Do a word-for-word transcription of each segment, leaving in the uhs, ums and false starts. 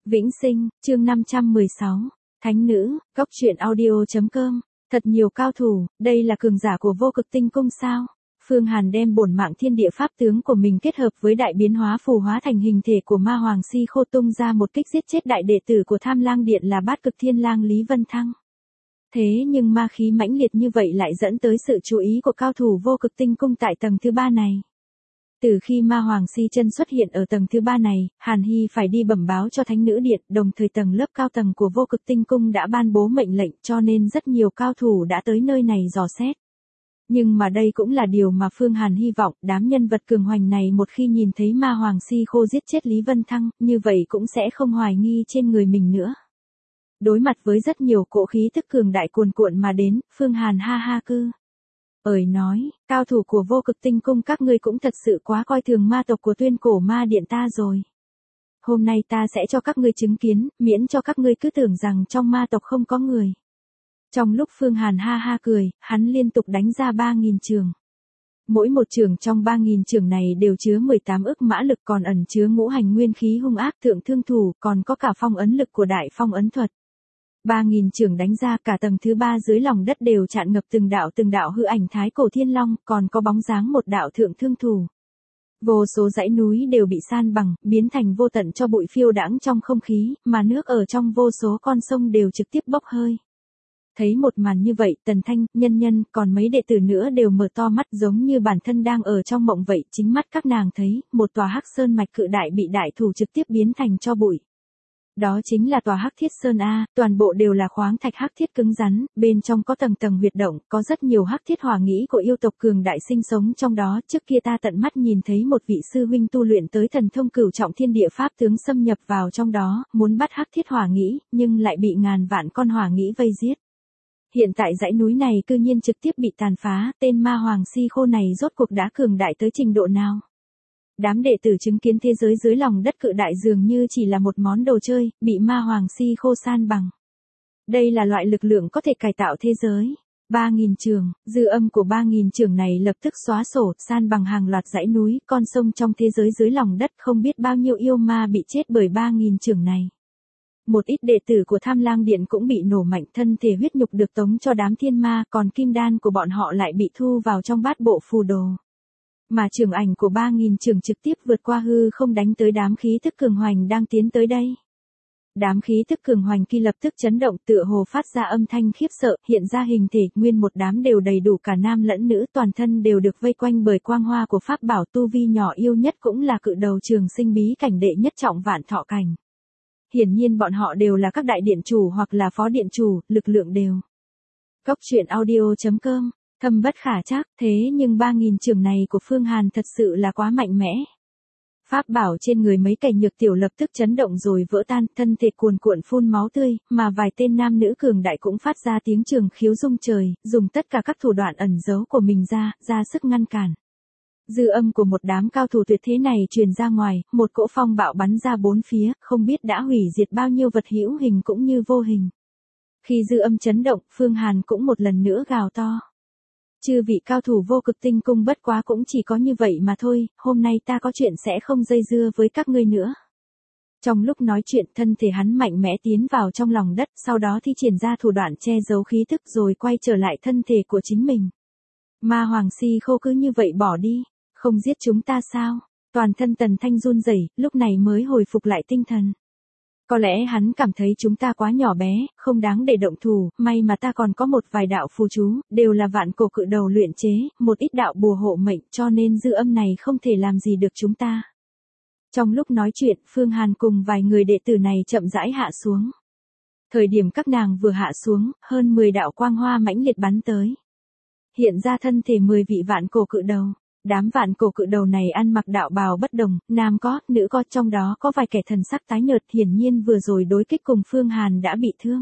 Vĩnh Sinh, chương năm trăm mười sáu. Thánh nữ, góc truyện audio.com. Thật nhiều cao thủ, đây là cường giả của vô cực tinh cung sao? Phương Hàn đem bổn mạng thiên địa pháp tướng của mình kết hợp với đại biến hóa phù hóa thành hình thể của ma hoàng si khô, tung ra một kích giết chết đại đệ tử của Tham Lang Điện là Bát Cực Thiên Lang Lý Vân Thăng. Thế nhưng ma khí mãnh liệt như vậy lại dẫn tới sự chú ý của cao thủ vô cực tinh cung tại tầng thứ ba này. Từ khi ma hoàng si chân xuất hiện ở tầng thứ ba này, Hàn Hy phải đi bẩm báo cho Thánh nữ điện, đồng thời tầng lớp cao tầng của vô cực tinh cung đã ban bố mệnh lệnh, cho nên rất nhiều cao thủ đã tới nơi này dò xét. Nhưng mà đây cũng là điều mà Phương Hàn hy vọng, đám nhân vật cường hoành này một khi nhìn thấy ma hoàng si khô giết chết Lý Vân Thăng, như vậy cũng sẽ không hoài nghi trên người mình nữa. Đối mặt với rất nhiều cỗ khí tức cường đại cuồn cuộn mà đến, Phương Hàn ha ha cư. Ơi nói, cao thủ của vô cực tinh cung các ngươi cũng thật sự quá coi thường ma tộc của Tuyên Cổ Ma Điện ta rồi. Hôm nay ta sẽ cho các ngươi chứng kiến, miễn cho các ngươi cứ tưởng rằng trong ma tộc không có người. Trong lúc Phương Hàn ha ha cười, hắn liên tục đánh ra ba nghìn trường. Mỗi một trường trong ba nghìn trường này đều chứa mười tám ức mã lực, còn ẩn chứa ngũ hành nguyên khí hung ác thượng thương thủ, còn có cả phong ấn lực của đại phong ấn thuật. ba nghìn trường đánh ra, cả tầng thứ ba dưới lòng đất đều tràn ngập từng đạo từng đạo hư ảnh thái cổ thiên long, còn có bóng dáng một đạo thượng thương thủ. Vô số dãy núi đều bị san bằng, biến thành vô tận cho bụi phiêu đãng trong không khí, mà nước ở trong vô số con sông đều trực tiếp bốc hơi. Thấy một màn như vậy, Tần Thanh, Nhân Nhân, còn mấy đệ tử nữa đều mở to mắt giống như bản thân đang ở trong mộng vậy. Chính mắt các nàng thấy, một tòa Hắc Sơn mạch cự đại bị đại thủ trực tiếp biến thành cho bụi. Đó chính là tòa Hắc Thiết Sơn A, toàn bộ đều là khoáng thạch hắc thiết cứng rắn, bên trong có tầng tầng huyệt động, có rất nhiều hắc thiết hỏa nghĩ của yêu tộc cường đại sinh sống trong đó. Trước kia ta tận mắt nhìn thấy một vị sư huynh tu luyện tới thần thông cửu trọng thiên địa pháp tướng xâm nhập vào trong đó, muốn bắt hắc thiết hỏa nghĩ, nhưng lại bị ngàn vạn con hỏa nghĩ vây giết. Hiện tại dãy núi này cư nhiên trực tiếp bị tàn phá, tên ma hoàng si khô này rốt cuộc đã cường đại tới trình độ nào? Đám đệ tử chứng kiến thế giới dưới lòng đất cự đại dường như chỉ là một món đồ chơi, bị ma hoàng si khô san bằng. Đây là loại lực lượng có thể cải tạo thế giới. ba nghìn trường, dư âm của ba nghìn trường này lập tức xóa sổ, san bằng hàng loạt dãy núi, con sông trong thế giới dưới lòng đất, không biết bao nhiêu yêu ma bị chết bởi ba nghìn trường này. Một ít đệ tử của Tham Lang Điện cũng bị nổ mạnh, thân thể huyết nhục được tống cho đám thiên ma, còn kim đan của bọn họ lại bị thu vào trong bát bộ phù đồ. Mà trường ảnh của ba nghìn trường trực tiếp vượt qua hư không đánh tới đám khí thức cường hoành đang tiến tới đây. Đám khí thức cường hoành kia lập tức chấn động, tựa hồ phát ra âm thanh khiếp sợ, hiện ra hình thể, nguyên một đám đều đầy đủ cả nam lẫn nữ, toàn thân đều được vây quanh bởi quang hoa của pháp bảo, tu vi nhỏ yêu nhất cũng là cự đầu trường sinh bí cảnh đệ nhất trọng Vạn Thọ cảnh. Hiển nhiên bọn họ đều là các đại điện chủ hoặc là phó điện chủ, lực lượng đều. Góc truyện audio.com. Thâm bất khả trắc, thế nhưng ba nghìn trường này của Phương Hàn thật sự là quá mạnh mẽ. Pháp bảo trên người mấy cảnh nhược tiểu lập tức chấn động rồi vỡ tan, thân thể cuồn cuộn phun máu tươi, mà vài tên nam nữ cường đại cũng phát ra tiếng trường khiếu rung trời, dùng tất cả các thủ đoạn ẩn giấu của mình ra, ra sức ngăn cản. Dư âm của một đám cao thủ tuyệt thế này truyền ra ngoài, một cỗ phong bạo bắn ra bốn phía, không biết đã hủy diệt bao nhiêu vật hữu hình cũng như vô hình. Khi dư âm chấn động, Phương Hàn cũng một lần nữa gào to. Chư vị cao thủ vô cực tinh cung bất quá cũng chỉ có như vậy mà thôi, hôm nay ta có chuyện sẽ không dây dưa với các ngươi nữa. Trong lúc nói chuyện, thân thể hắn mạnh mẽ tiến vào trong lòng đất, sau đó thi triển ra thủ đoạn che giấu khí tức rồi quay trở lại thân thể của chính mình. Ma hoàng si khô cứ như vậy bỏ đi, không giết chúng ta sao? Toàn thân Tần Thanh run rẩy, lúc này mới hồi phục lại tinh thần. Có lẽ hắn cảm thấy chúng ta quá nhỏ bé, không đáng để động thủ, may mà ta còn có một vài đạo phù chú, đều là vạn cổ cự đầu luyện chế, một ít đạo bùa hộ mệnh, cho nên dư âm này không thể làm gì được chúng ta. Trong lúc nói chuyện, Phương Hàn cùng vài người đệ tử này chậm rãi hạ xuống. Thời điểm các nàng vừa hạ xuống, hơn mười đạo quang hoa mãnh liệt bắn tới. Hiện ra thân thể mười vị vạn cổ cự đầu. Đám vạn cổ cự đầu này ăn mặc đạo bào bất đồng, nam có, nữ có, trong đó có vài kẻ thần sắc tái nhợt, hiển nhiên vừa rồi đối kích cùng Phương Hàn đã bị thương.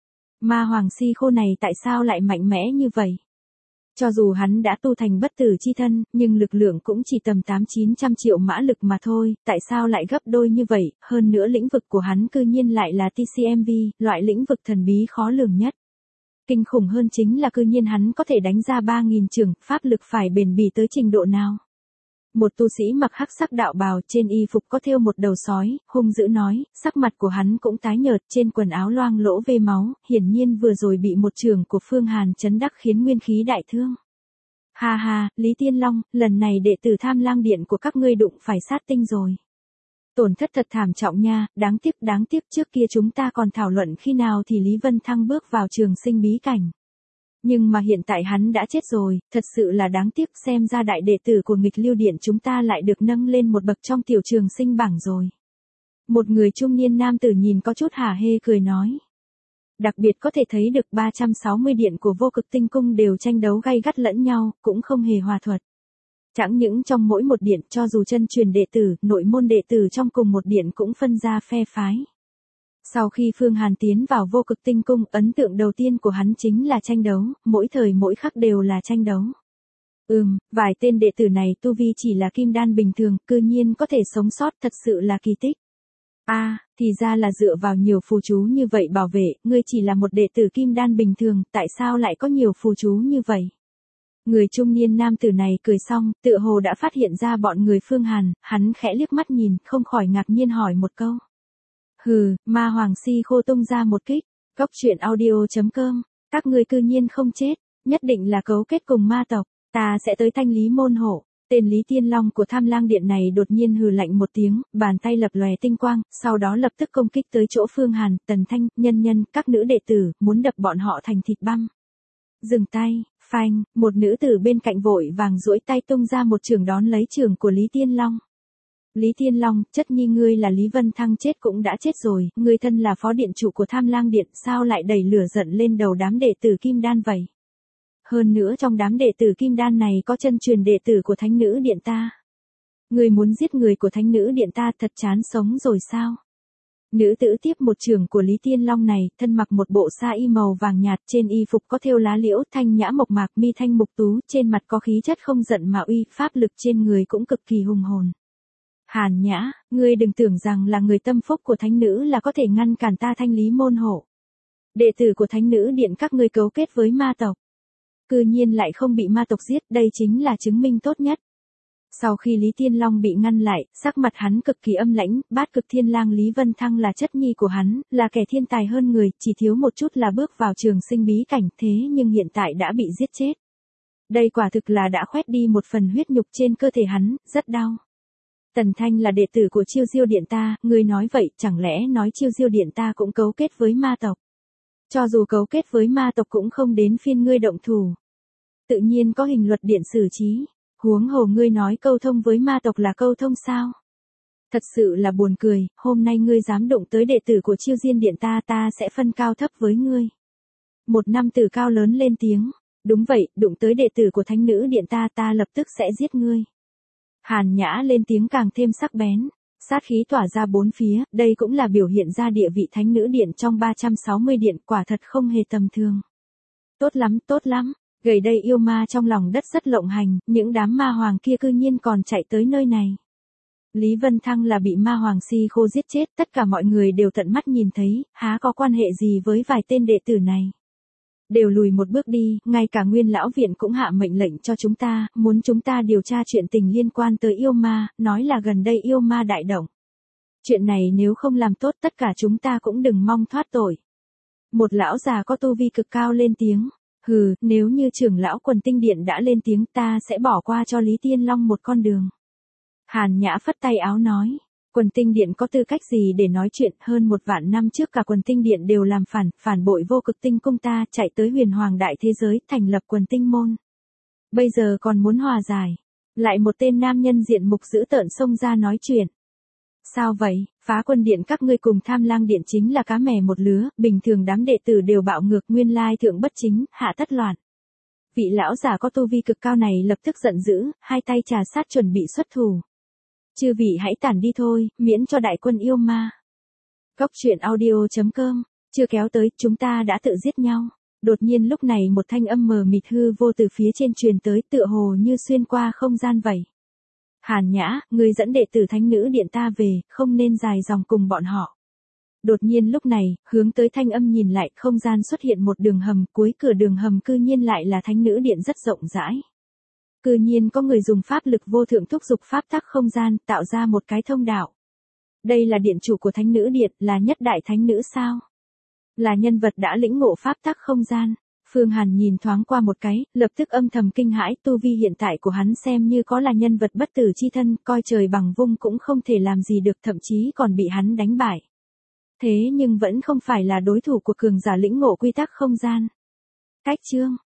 Ma hoàng si khô này tại sao lại mạnh mẽ như vậy? Cho dù hắn đã tu thành bất tử chi thân, nhưng lực lượng cũng chỉ tầm tám chín trăm triệu mã lực mà thôi, tại sao lại gấp đôi như vậy, hơn nữa lĩnh vực của hắn cư nhiên lại là tê xê em vê, loại lĩnh vực thần bí khó lường nhất. Kinh khủng hơn chính là cư nhiên hắn có thể đánh ra ba nghìn trường, pháp lực phải bền bỉ tới trình độ nào. Một tu sĩ mặc hắc sắc đạo bào, trên y phục có thêu một đầu sói, hung dữ nói, sắc mặt của hắn cũng tái nhợt, trên quần áo loang lỗ vê máu, hiển nhiên vừa rồi bị một chưởng của Phương Hàn chấn đắc khiến nguyên khí đại thương. Ha ha, Lý Tiên Long, lần này đệ tử Tham Lang Điện của các ngươi đụng phải sát tinh rồi. Tổn thất thật thảm trọng nha, đáng tiếc đáng tiếc trước kia chúng ta còn thảo luận khi nào thì Lý Vân Thăng bước vào trường sinh bí cảnh. Nhưng mà hiện tại hắn đã chết rồi, thật sự là đáng tiếc, xem ra đại đệ tử của nghịch lưu điện chúng ta lại được nâng lên một bậc trong tiểu trường sinh bảng rồi. Một người trung niên nam tử nhìn có chút hả hê cười nói. Đặc biệt có thể thấy được ba trăm sáu mươi điện của vô cực tinh cung đều tranh đấu gay gắt lẫn nhau, cũng không hề hòa thuật. Chẳng những trong mỗi một điện, cho dù chân truyền đệ tử, nội môn đệ tử trong cùng một điện cũng phân ra phe phái. Sau khi Phương Hàn tiến vào vô cực tinh cung, ấn tượng đầu tiên của hắn chính là tranh đấu, mỗi thời mỗi khắc đều là tranh đấu. Ừm, vài tên đệ tử này tu vi chỉ là kim đan bình thường, cư nhiên có thể sống sót, thật sự là kỳ tích. A, à, thì ra là dựa vào nhiều phù chú như vậy bảo vệ, ngươi chỉ là một đệ tử kim đan bình thường, tại sao lại có nhiều phù chú như vậy? Người trung niên nam tử này cười xong, tựa hồ đã phát hiện ra bọn người Phương Hàn, hắn khẽ liếc mắt nhìn, không khỏi ngạc nhiên hỏi một câu. Hừ, ma hoàng si khô tung ra một kích, góc truyện audio chấm com, các ngươi cư nhiên không chết, nhất định là cấu kết cùng ma tộc, ta sẽ tới thanh lý môn hộ. Tên Lý Tiên Long của Tham Lang Điện này đột nhiên hừ lạnh một tiếng, bàn tay lập lòe tinh quang, sau đó lập tức công kích tới chỗ Phương Hàn, Tần Thanh, Nhân Nhân, các nữ đệ tử, muốn đập bọn họ thành thịt băm. Dừng tay, phanh, một nữ tử bên cạnh vội vàng duỗi tay tung ra một chưởng đón lấy chưởng của Lý Tiên Long. Lý Tiên Long, chất nhi ngươi là Lý Vân Thăng chết cũng đã chết rồi, ngươi thân là phó điện chủ của Tham Lang Điện, sao lại đẩy lửa giận lên đầu đám đệ tử Kim Đan vậy? Hơn nữa trong đám đệ tử Kim Đan này có chân truyền đệ tử của Thánh Nữ Điện ta. Ngươi muốn giết người của Thánh Nữ Điện ta, thật chán sống rồi sao? Nữ tử tiếp một chưởng của Lý Tiên Long này, thân mặc một bộ sa y màu vàng nhạt, trên y phục có thêu lá liễu, thanh nhã mộc mạc, mi thanh mục tú, trên mặt có khí chất không giận mà uy, pháp lực trên người cũng cực kỳ hùng hồn. Hàn Nhã, ngươi đừng tưởng rằng là người tâm phúc của Thánh Nữ là có thể ngăn cản ta thanh lý môn hộ. Đệ tử của Thánh Nữ Điện các ngươi cấu kết với ma tộc. Cư nhiên lại không bị ma tộc giết, đây chính là chứng minh tốt nhất. Sau khi Lý Tiên Long bị ngăn lại, sắc mặt hắn cực kỳ âm lãnh, Bát Cực Thiên Lang Lý Vân Thăng là chất nhi của hắn, là kẻ thiên tài hơn người, chỉ thiếu một chút là bước vào trường sinh bí cảnh, thế nhưng hiện tại đã bị giết chết. Đây quả thực là đã khoét đi một phần huyết nhục trên cơ thể hắn, rất đau. Tần Thanh là đệ tử của Chiêu Diêu Điện ta, ngươi nói vậy, chẳng lẽ nói Chiêu Diêu Điện ta cũng cấu kết với ma tộc? Cho dù cấu kết với ma tộc cũng không đến phiên ngươi động thủ. Tự nhiên có hình luật điện xử trí. Huống hồ ngươi nói câu thông với ma tộc là câu thông sao? Thật sự là buồn cười, hôm nay ngươi dám đụng tới đệ tử của Chiêu Diên Điện ta, ta sẽ phân cao thấp với ngươi. Một nam tử cao lớn lên tiếng, đúng vậy, đụng tới đệ tử của Thánh Nữ Điện ta, ta lập tức sẽ giết ngươi. Hàn Nhã lên tiếng càng thêm sắc bén, sát khí tỏa ra bốn phía, đây cũng là biểu hiện ra địa vị Thánh Nữ Điện trong ba trăm sáu mươi điện, quả thật không hề tầm thường. Tốt lắm, tốt lắm. Gầy đây yêu ma trong lòng đất rất lộng hành, những đám ma hoàng kia cư nhiên còn chạy tới nơi này. Lý Vân Thăng là bị ma hoàng si khô giết chết, tất cả mọi người đều tận mắt nhìn thấy, há có quan hệ gì với vài tên đệ tử này. Đều lùi một bước đi, ngay cả Nguyên Lão Viện cũng hạ mệnh lệnh cho chúng ta, muốn chúng ta điều tra chuyện tình liên quan tới yêu ma, nói là gần đây yêu ma đại động. Chuyện này nếu không làm tốt tất cả chúng ta cũng đừng mong thoát tội. Một lão già có tu vi cực cao lên tiếng. Hừ, nếu như trưởng lão Quần Tinh Điện đã lên tiếng ta sẽ bỏ qua cho Lý Tiên Long một con đường. Hàn Nhã phất tay áo nói, Quần Tinh Điện có tư cách gì để nói chuyện, hơn một vạn năm trước cả Quần Tinh Điện đều làm phản, phản bội vô cực tinh cung ta, chạy tới huyền hoàng đại thế giới, thành lập Quần Tinh môn. Bây giờ còn muốn hòa giải. Lại một tên nam nhân diện mục dữ tợn xông ra nói chuyện. Sao vậy, Phá Quân Điện các ngươi cùng Tham Lang Điện chính là cá mè một lứa, bình thường đám đệ tử đều bạo ngược, nguyên lai thượng bất chính, hạ tất loạn. Vị lão giả có tu vi cực cao này lập tức giận dữ, hai tay trà sát chuẩn bị xuất thủ. Chư vị hãy tản đi thôi, miễn cho đại quân yêu ma. Góc truyện audio chấm com, chưa kéo tới, chúng ta đã tự giết nhau. Đột nhiên lúc này một thanh âm mờ mịt hư vô từ phía trên truyền tới, tựa hồ như xuyên qua không gian vậy. Hàn Nhã, ngươi dẫn đệ tử Thánh Nữ Điện ta về, không nên dài dòng cùng bọn họ. Đột nhiên lúc này, hướng tới thanh âm nhìn lại, không gian xuất hiện một đường hầm, cuối cửa đường hầm cư nhiên lại là Thánh Nữ Điện rất rộng rãi. Cư nhiên có người dùng pháp lực vô thượng thúc dục pháp tắc không gian, tạo ra một cái thông đạo. Đây là điện chủ của thánh nữ điện, là nhất đại thánh nữ sao? Là nhân vật đã lĩnh ngộ pháp tắc không gian. Phương Hàn nhìn thoáng qua một cái, lập tức âm thầm kinh hãi, tu vi hiện tại của hắn xem như có là nhân vật bất tử chi thân, coi trời bằng vung cũng không thể làm gì được, thậm chí còn bị hắn đánh bại. Thế nhưng vẫn không phải là đối thủ của cường giả lĩnh ngộ quy tắc không gian. Cách chương